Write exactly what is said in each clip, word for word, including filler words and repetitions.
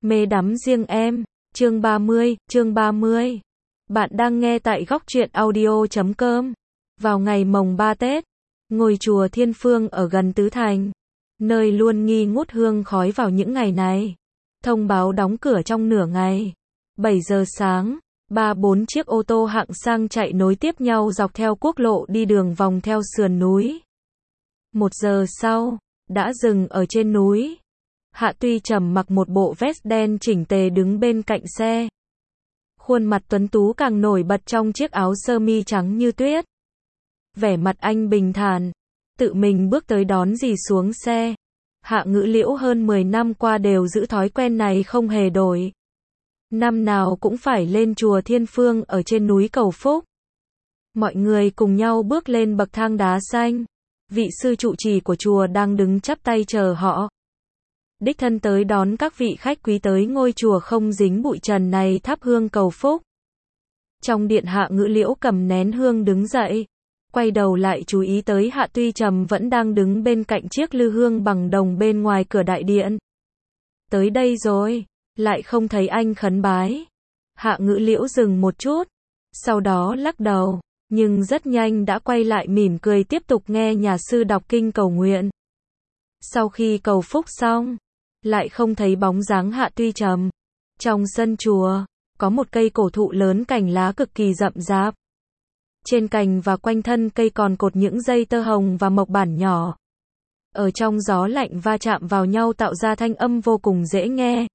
Mê đắm riêng em, chương ba mươi, chương ba mươi. Bạn đang nghe tại góc truyện audio chấm com. Vào ngày mồng ba Tết, ngôi chùa Thiên Phương ở gần Tứ Thành, nơi luôn nghi ngút hương khói vào những ngày này, thông báo đóng cửa trong nửa ngày. bảy giờ sáng, ba bốn chiếc ô tô hạng sang chạy nối tiếp nhau dọc theo quốc lộ đi đường vòng theo sườn núi. Một giờ sau, đã dừng ở trên núi. Hạ Tuy Trầm mặc một bộ vest đen chỉnh tề đứng bên cạnh xe. Khuôn mặt tuấn tú càng nổi bật trong chiếc áo sơ mi trắng như tuyết. Vẻ mặt anh bình thản, tự mình bước tới đón dì xuống xe. Hạ Ngữ Liễu hơn mười năm qua đều giữ thói quen này không hề đổi. Năm nào cũng phải lên chùa Thiên Phương ở trên núi cầu phúc. Mọi người cùng nhau bước lên bậc thang đá xanh. Vị sư trụ trì của chùa đang đứng chắp tay chờ họ. Đích thân tới đón các vị khách quý tới ngôi chùa không dính bụi trần này thắp hương cầu phúc. Trong điện, Hạ Ngữ Liễu cầm nén hương đứng dậy, quay đầu lại chú ý tới Hạ Tuy Trầm vẫn đang đứng bên cạnh chiếc lư hương bằng đồng bên ngoài cửa đại điện. Tới đây rồi, lại không thấy anh khấn bái. Hạ Ngữ Liễu dừng một chút, sau đó lắc đầu, nhưng rất nhanh đã quay lại mỉm cười tiếp tục nghe nhà sư đọc kinh cầu nguyện. Sau khi cầu phúc xong, lại không thấy bóng dáng Hạ Tuy Trầm. Trong sân chùa, có một cây cổ thụ lớn cành lá cực kỳ rậm rạp. Trên cành và quanh thân cây còn cột những dây tơ hồng và mộc bản nhỏ. Ở trong gió lạnh va chạm vào nhau tạo ra thanh âm vô cùng dễ nghe.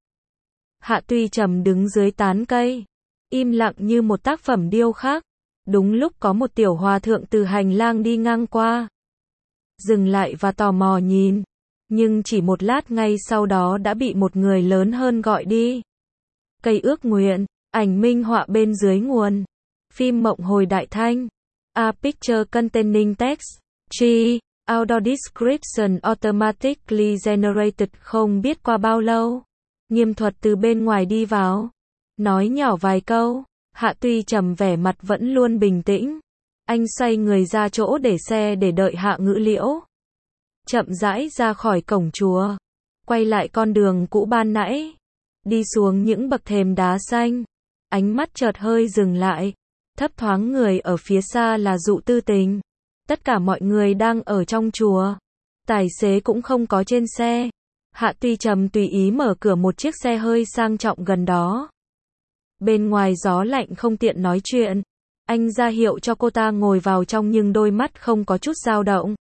Hạ Tuy Trầm đứng dưới tán cây, im lặng như một tác phẩm điêu khắc. Đúng lúc có một tiểu hòa thượng từ hành lang đi ngang qua. Dừng lại và tò mò nhìn. Nhưng chỉ một lát ngay sau đó đã bị một người lớn hơn gọi đi. Cây ước nguyện, ảnh minh họa bên dưới nguồn. Phim mộng hồi đại thanh. A picture containing text. G. Audio description automatically generated. Không biết qua bao lâu, Nghiêm Thuật từ bên ngoài đi vào, nói nhỏ vài câu. Hạ Tuy Trầm vẻ mặt vẫn luôn bình tĩnh. Anh xoay người ra chỗ để xe để đợi Hạ Ngữ Liễu. Chậm rãi ra khỏi cổng chùa, quay lại con đường cũ ban nãy, đi xuống những bậc thềm đá xanh. Ánh mắt chợt hơi dừng lại, thấp thoáng người ở phía xa là Dụ Tư Tình. Tất cả mọi người đang ở trong chùa, tài xế cũng không có trên xe. Hạ Tuy Trầm tùy ý mở cửa một chiếc xe hơi sang trọng gần đó. Bên ngoài gió lạnh không tiện nói chuyện, anh ra hiệu cho cô ta ngồi vào trong nhưng đôi mắt không có chút dao động.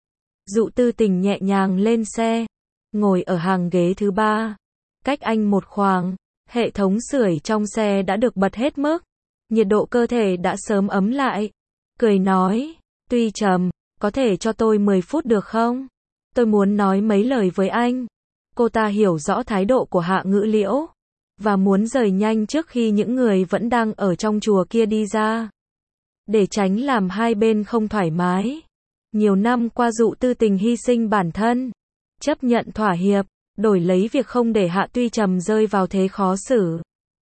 Dụ Tư Tình nhẹ nhàng lên xe, ngồi ở hàng ghế thứ ba, cách anh một khoảng. Hệ thống sưởi trong xe đã được bật hết mức, nhiệt độ cơ thể đã sớm ấm lại. Cười nói, Tuy Trầm, có thể cho tôi mười phút được không? Tôi muốn nói mấy lời với anh. Cô ta hiểu rõ thái độ của Hạ Ngữ Liễu, và muốn rời nhanh trước khi những người vẫn đang ở trong chùa kia đi ra, để tránh làm hai bên không thoải mái. Nhiều năm qua Dụ Tư Tình hy sinh bản thân, chấp nhận thỏa hiệp, đổi lấy việc không để Hạ Tuy Trầm rơi vào thế khó xử.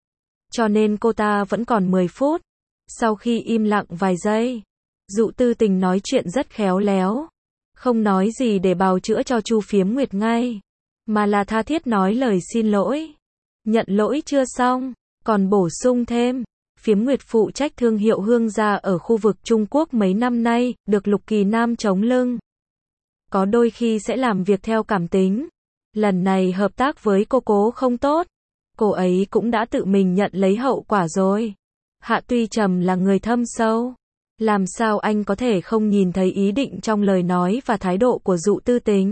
Cho nên cô ta vẫn còn mười phút. Sau khi im lặng vài giây, Dụ Tư Tình nói chuyện rất khéo léo, không nói gì để bào chữa cho Chu Phiếm Nguyệt ngay, mà là tha thiết nói lời xin lỗi. Nhận lỗi chưa xong, còn bổ sung thêm, Phiếm Nguyệt phụ trách thương hiệu hương gia ở khu vực Trung Quốc mấy năm nay, được Lục Kỳ Nam chống lưng. Có đôi khi sẽ làm việc theo cảm tính. Lần này hợp tác với cô cố không tốt. Cô ấy cũng đã tự mình nhận lấy hậu quả rồi. Hạ Tuy Trầm là người thâm sâu. Làm sao anh có thể không nhìn thấy ý định trong lời nói và thái độ của Dụ Tư Tình?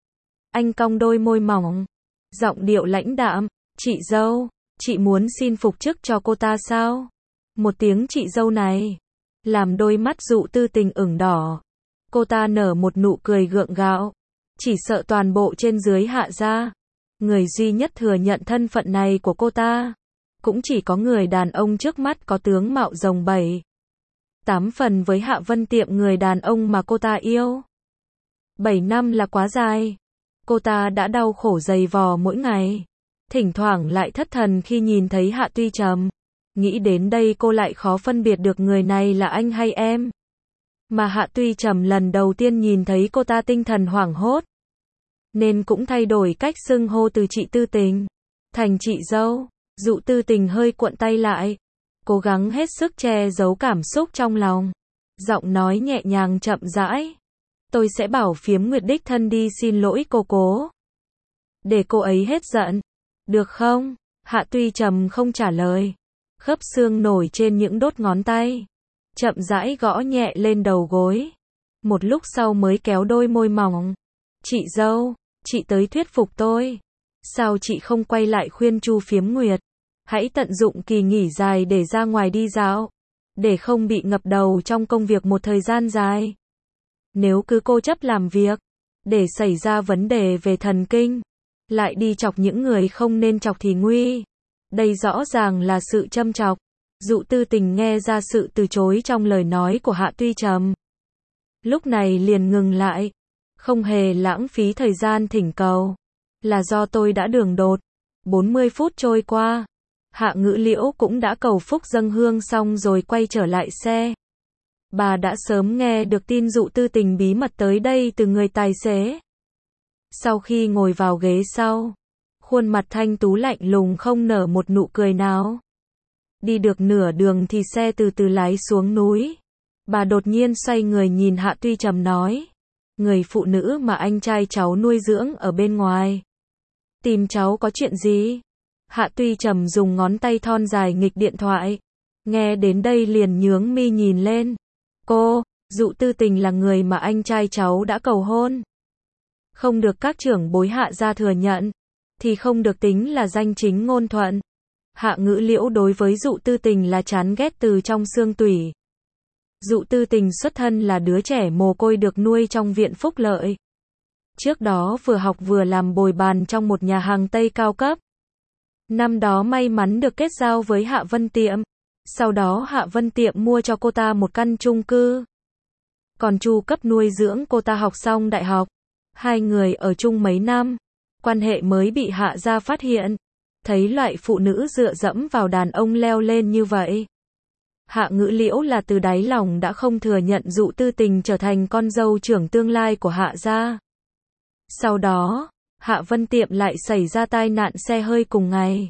Anh cong đôi môi mỏng, giọng điệu lãnh đạm. Chị dâu, chị muốn xin phục chức cho cô ta sao? Một tiếng chị dâu này, làm đôi mắt Dụ Tư Tình ửng đỏ. Cô ta nở một nụ cười gượng gạo. Chỉ sợ toàn bộ trên dưới Hạ gia, người duy nhất thừa nhận thân phận này của cô ta, cũng chỉ có người đàn ông trước mắt có tướng mạo rồng bảy tám phần với Hạ Vân Tiệm, người đàn ông mà cô ta yêu. Bảy năm là quá dài. Cô ta đã đau khổ dày vò mỗi ngày. Thỉnh thoảng lại thất thần khi nhìn thấy Hạ Tuy Trầm. Nghĩ đến đây cô lại khó phân biệt được người này là anh hay em. Mà Hạ Tuy Trầm lần đầu tiên nhìn thấy cô ta tinh thần hoảng hốt, nên cũng thay đổi cách xưng hô từ chị Tư Tình. thành chị dâu. Dụ Tư Tình hơi cuộn tay lại, cố gắng hết sức che giấu cảm xúc trong lòng. Giọng nói nhẹ nhàng chậm rãi. Tôi sẽ bảo Phiếm Nguyệt đích thân đi xin lỗi cô cố. Để cô ấy hết giận. Được không? Hạ Tuy Trầm không trả lời. Khớp xương nổi trên những đốt ngón tay. Chậm rãi gõ nhẹ lên đầu gối. Một lúc sau mới kéo đôi môi mỏng. Chị dâu, chị tới thuyết phục tôi. Sao chị không quay lại khuyên Chu Phiếm Nguyệt? Hãy tận dụng kỳ nghỉ dài để ra ngoài đi dạo. Để không bị ngập đầu trong công việc một thời gian dài. Nếu cứ cố chấp làm việc, để xảy ra vấn đề về thần kinh, lại đi chọc những người không nên chọc thì nguy. Đây rõ ràng là sự châm chọc. Dụ Tư Tình nghe ra sự từ chối trong lời nói của Hạ Tuy Trầm. Lúc này liền ngừng lại. Không hề lãng phí thời gian thỉnh cầu. Là do tôi đã đường đột. bốn mươi phút trôi qua. Hạ Ngữ Liễu cũng đã cầu phúc dâng hương xong rồi quay trở lại xe. Bà đã sớm nghe được tin Dụ Tư Tình bí mật tới đây từ người tài xế. Sau khi ngồi vào ghế sau, khuôn mặt thanh tú lạnh lùng không nở một nụ cười nào. Đi được nửa đường thì xe từ từ lái xuống núi. Bà đột nhiên xoay người nhìn Hạ Tuy Trầm nói. Người phụ nữ mà anh trai cháu nuôi dưỡng ở bên ngoài. Tìm cháu có chuyện gì? Hạ Tuy Trầm dùng ngón tay thon dài nghịch điện thoại. Nghe đến đây liền nhướng mi nhìn lên. Cô, Dụ Tư Tình là người mà anh trai cháu đã cầu hôn. Không được các trưởng bối Hạ gia thừa nhận, thì không được tính là danh chính ngôn thuận. Hạ Ngữ Liễu đối với Dụ Tư Tình là chán ghét từ trong xương tủy. Dụ Tư Tình xuất thân là đứa trẻ mồ côi được nuôi trong viện phúc lợi. Trước đó vừa học vừa làm bồi bàn trong một nhà hàng Tây cao cấp. Năm đó may mắn được kết giao với Hạ Vân Tiệm. Sau đó Hạ Vân Tiệm mua cho cô ta một căn chung cư. Còn chu cấp nuôi dưỡng cô ta học xong đại học. Hai người ở chung mấy năm. Quan hệ mới bị Hạ gia phát hiện. Thấy loại phụ nữ dựa dẫm vào đàn ông leo lên như vậy. Hạ Ngữ Liễu là từ đáy lòng đã không thừa nhận Dụ Tư Tình trở thành con dâu trưởng tương lai của Hạ gia. Sau đó, Hạ Vân Tiệm lại xảy ra tai nạn xe hơi cùng ngày.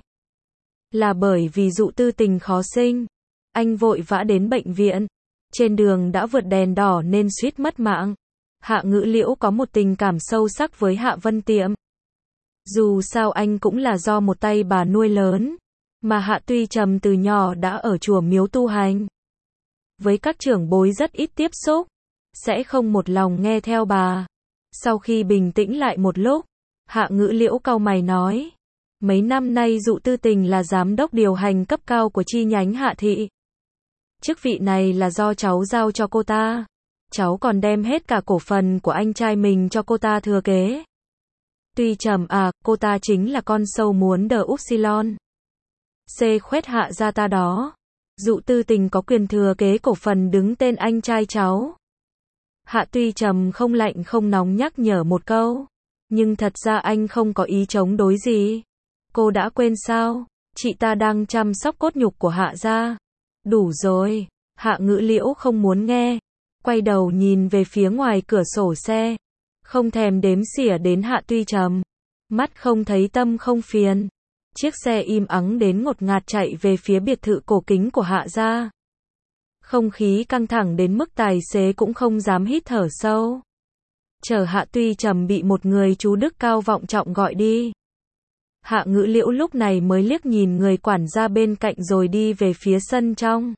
Là bởi vì Dụ Tư Tình khó sinh. Anh vội vã đến bệnh viện. Trên đường đã vượt đèn đỏ nên suýt mất mạng. Hạ Ngữ Liễu có một tình cảm sâu sắc với Hạ Vân Tiệm. Dù sao anh cũng là do một tay bà nuôi lớn. Mà Hạ Tuy Trầm từ nhỏ đã ở chùa miếu tu hành. Với các trưởng bối rất ít tiếp xúc. Sẽ không một lòng nghe theo bà. Sau khi bình tĩnh lại một lúc, Hạ Ngữ Liễu cau mày nói. Mấy năm nay Dụ Tư Tình là giám đốc điều hành cấp cao của chi nhánh Hạ thị. Chức vị này là do cháu giao cho cô ta. Cháu còn đem hết cả cổ phần của anh trai mình cho cô ta thừa kế. Tuy Trầm à, cô ta chính là con sâu muốn đờ Upsilon. C khuét Hạ gia ta đó. Dụ Tư Tình có quyền thừa kế cổ phần đứng tên anh trai cháu. Hạ Tuy Trầm không lạnh không nóng nhắc nhở một câu. Nhưng thật ra anh không có ý chống đối gì. Cô đã quên sao? Chị ta đang chăm sóc cốt nhục của Hạ gia. Đủ rồi. Hạ Ngữ Liễu không muốn nghe. Quay đầu nhìn về phía ngoài cửa sổ xe. Không thèm đếm xỉa đến Hạ Tuy Trầm. Mắt không thấy tâm không phiền. Chiếc xe im ắng đến ngột ngạt chạy về phía biệt thự cổ kính của Hạ gia. Không khí căng thẳng đến mức tài xế cũng không dám hít thở sâu. Chờ Hạ Tuy Trầm bị một người chú đức cao vọng trọng gọi đi. Hạ Ngữ Liễu lúc này mới liếc nhìn người quản gia bên cạnh rồi đi về phía sân trong.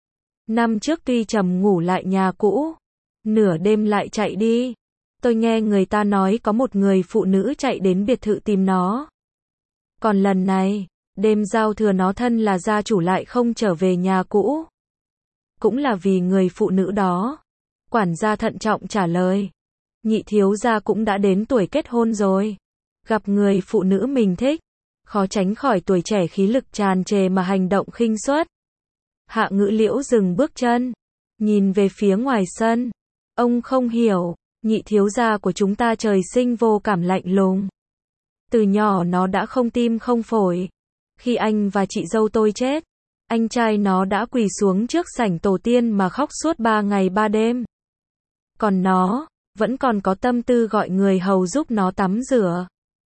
Năm trước Tuy Trầm ngủ lại nhà cũ. Nửa đêm lại chạy đi. Tôi nghe người ta nói có một người phụ nữ chạy đến biệt thự tìm nó. Còn lần này, đêm giao thừa nó thân là gia chủ lại không trở về nhà cũ. Cũng là vì người phụ nữ đó. Quản gia thận trọng trả lời. Nhị thiếu gia cũng đã đến tuổi kết hôn rồi. Gặp người phụ nữ mình thích, khó tránh khỏi tuổi trẻ khí lực tràn trề mà hành động khinh suất. Hạ Ngữ Liễu dừng bước chân, nhìn về phía ngoài sân. Ông không hiểu, nhị thiếu gia của chúng ta trời sinh vô cảm lạnh lùng. Từ nhỏ nó đã không tim không phổi. Khi anh và chị dâu tôi chết, anh trai nó đã quỳ xuống trước sảnh tổ tiên mà khóc suốt ba ngày ba đêm. Còn nó, vẫn còn có tâm tư gọi người hầu giúp nó tắm rửa.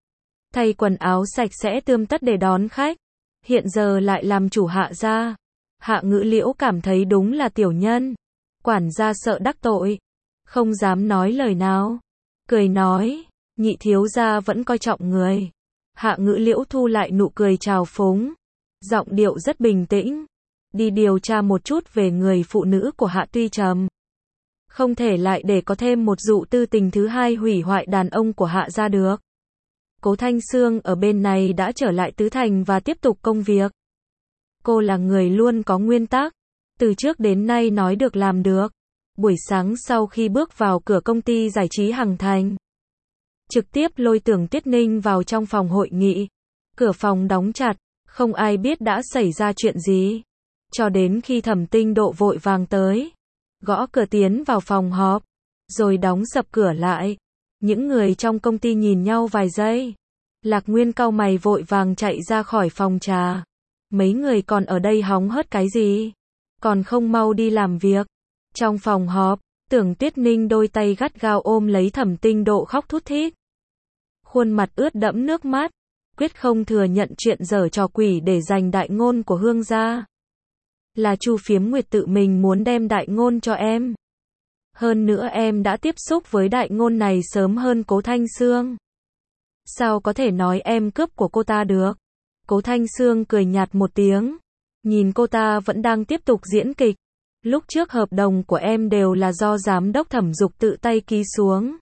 thay quần áo sạch sẽ tươm tất để đón khách. Hiện giờ lại làm chủ Hạ gia. Hạ Ngữ Liễu cảm thấy đúng là tiểu nhân. Quản gia sợ đắc tội, không dám nói lời nào. Cười nói, nhị thiếu gia vẫn coi trọng người. Hạ Ngữ Liễu thu lại nụ cười trào phúng, giọng điệu rất bình tĩnh. Đi điều tra một chút về người phụ nữ của Hạ Tuy Trầm. Không thể lại để có thêm một dụ tư tình thứ hai hủy hoại đàn ông của Hạ gia được. Cố Thanh Sương ở bên này đã trở lại Tứ Thành và tiếp tục công việc. Cô là người luôn có nguyên tắc, từ trước đến nay nói được làm được. Buổi sáng sau khi bước vào cửa công ty giải trí Hằng Thành, trực tiếp lôi Tưởng Tuyết Ninh vào trong phòng hội nghị. Cửa phòng đóng chặt, không ai biết đã xảy ra chuyện gì. Cho đến khi Thẩm Tinh Độ vội vàng tới, gõ cửa tiến vào phòng họp, rồi đóng sập cửa lại. Những người trong công ty nhìn nhau vài giây. Lạc Nguyên cau mày vội vàng chạy ra khỏi phòng trà. Mấy người còn ở đây hóng hớt cái gì? Còn không mau đi làm việc. Trong phòng họp, Tưởng Tuyết Ninh đôi tay gắt gao ôm lấy Thẩm Tinh Độ khóc thút thít. Khuôn mặt ướt đẫm nước mắt, quyết không thừa nhận chuyện giở trò quỷ để giành đại ngôn của Hương gia. Là Chu Phiếm Nguyệt tự mình muốn đem đại ngôn cho em. Hơn nữa em đã tiếp xúc với đại ngôn này sớm hơn Cố Thanh Sương. Sao có thể nói em cướp của cô ta được? Cố Thanh Sương cười nhạt một tiếng, nhìn cô ta vẫn đang tiếp tục diễn kịch. Lúc trước hợp đồng của em đều là do giám đốc Thẩm Dục tự tay ký xuống.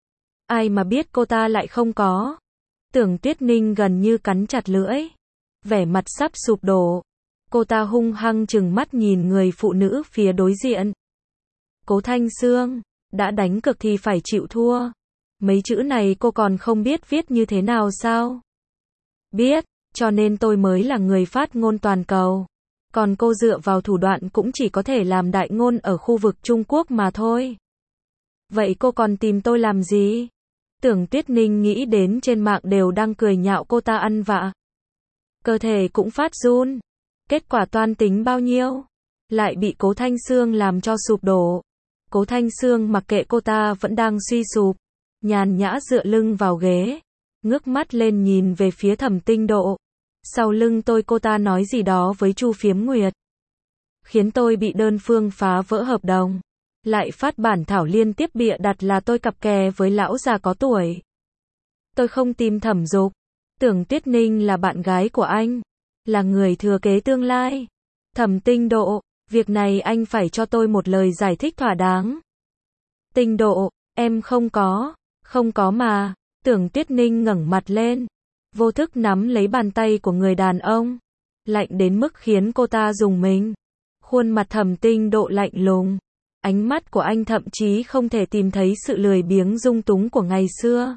Ai mà biết cô ta lại không có. Tưởng Tuyết Ninh gần như cắn chặt lưỡi, vẻ mặt sắp sụp đổ. Cô ta hung hăng trừng mắt nhìn người phụ nữ phía đối diện. Cố Thanh Sương, đã đánh cược thì phải chịu thua. Mấy chữ này cô còn không biết viết như thế nào sao? Biết, cho nên tôi mới là người phát ngôn toàn cầu. Còn cô dựa vào thủ đoạn cũng chỉ có thể làm đại ngôn ở khu vực Trung Quốc mà thôi. Vậy cô còn tìm tôi làm gì? Tưởng Tuyết Ninh nghĩ đến trên mạng đều đang cười nhạo cô ta ăn vạ. Cơ thể cũng phát run. Kết quả toan tính bao nhiêu? Lại bị Cố Thanh Sương làm cho sụp đổ. Cố Thanh Sương mặc kệ cô ta vẫn đang suy sụp, nhàn nhã dựa lưng vào ghế, ngước mắt lên nhìn về phía Thẩm Tinh Độ. Sau lưng tôi cô ta nói gì đó với Chu Phiếm Nguyệt, khiến tôi bị đơn phương phá vỡ hợp đồng. Lại phát bản thảo liên tiếp bịa đặt là tôi cặp kè với lão già có tuổi. Tôi không tìm Thẩm Dục. Tưởng Tuyết Ninh là bạn gái của anh, là người thừa kế tương lai. Thẩm Tinh Độ, việc này anh phải cho tôi một lời giải thích thỏa đáng. Tinh Độ, em không có, không có mà. Tưởng Tuyết Ninh ngẩng mặt lên, vô thức nắm lấy bàn tay của người đàn ông, lạnh đến mức khiến cô ta rùng mình. Khuôn mặt Thẩm Tinh Độ lạnh lùng, ánh mắt của anh thậm chí không thể tìm thấy sự lười biếng dung túng của ngày xưa.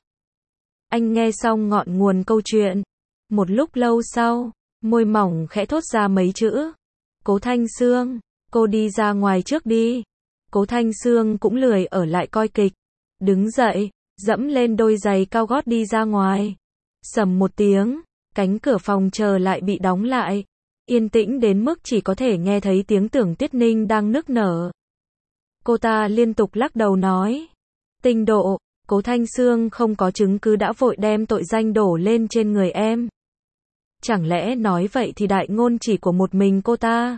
Anh nghe xong ngọn nguồn câu chuyện, một lúc lâu sau, môi mỏng khẽ thốt ra mấy chữ. Cố Thanh Sương, cô đi ra ngoài trước đi. Cố Thanh Sương cũng lười ở lại coi kịch, đứng dậy, dẫm lên đôi giày cao gót đi ra ngoài. Sầm một tiếng, cánh cửa phòng chờ lại bị đóng lại, yên tĩnh đến mức chỉ có thể nghe thấy tiếng Tưởng Tuyết Ninh đang nức nở. Cô ta liên tục lắc đầu nói, Tinh Độ, Cố Thanh Sương không có chứng cứ đã vội đem tội danh đổ lên trên người em. Chẳng lẽ nói vậy thì đại ngôn chỉ của một mình cô ta?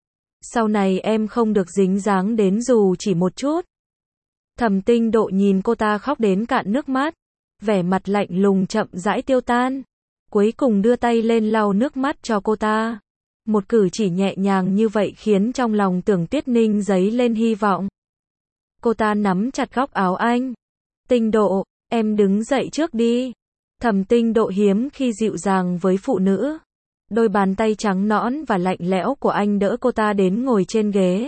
Sau này em không được dính dáng đến dù chỉ một chút. Thẩm Tinh Độ nhìn cô ta khóc đến cạn nước mắt, vẻ mặt lạnh lùng chậm rãi tiêu tan, cuối cùng đưa tay lên lau nước mắt cho cô ta. Một cử chỉ nhẹ nhàng như vậy khiến trong lòng Tưởng Tuyết Ninh dấy lên hy vọng. Cô ta nắm chặt góc áo anh. Tinh Độ, em đứng dậy trước đi. Thẩm Tinh Độ hiếm khi dịu dàng với phụ nữ. Đôi bàn tay trắng nõn và lạnh lẽo của anh đỡ cô ta đến ngồi trên ghế.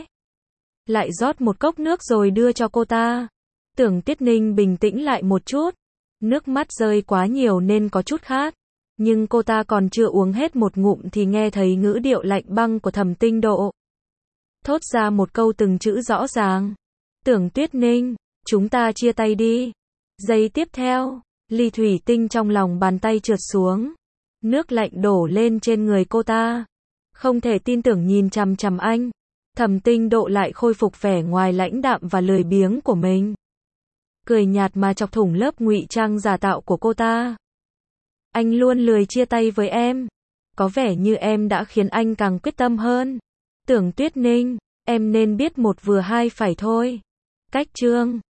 Lại rót một cốc nước rồi đưa cho cô ta. Tưởng Tuyết Ninh bình tĩnh lại một chút. Nước mắt rơi quá nhiều nên có chút khát. Nhưng cô ta còn chưa uống hết một ngụm thì nghe thấy ngữ điệu lạnh băng của Thẩm Tinh Độ. Thốt ra một câu từng chữ rõ ràng. Tưởng Tuyết Ninh, chúng ta chia tay đi. Giây tiếp theo, ly thủy tinh trong lòng bàn tay trượt xuống. Nước lạnh đổ lên trên người cô ta. Không thể tin tưởng nhìn chằm chằm anh. Thẩm Tinh Độ lại khôi phục vẻ ngoài lãnh đạm và lười biếng của mình. Cười nhạt mà chọc thủng lớp ngụy trang giả tạo của cô ta. Anh luôn lười chia tay với em. Có vẻ như em đã khiến anh càng quyết tâm hơn. Tưởng Tuyết Ninh, em nên biết một vừa hai phải thôi. Cách chương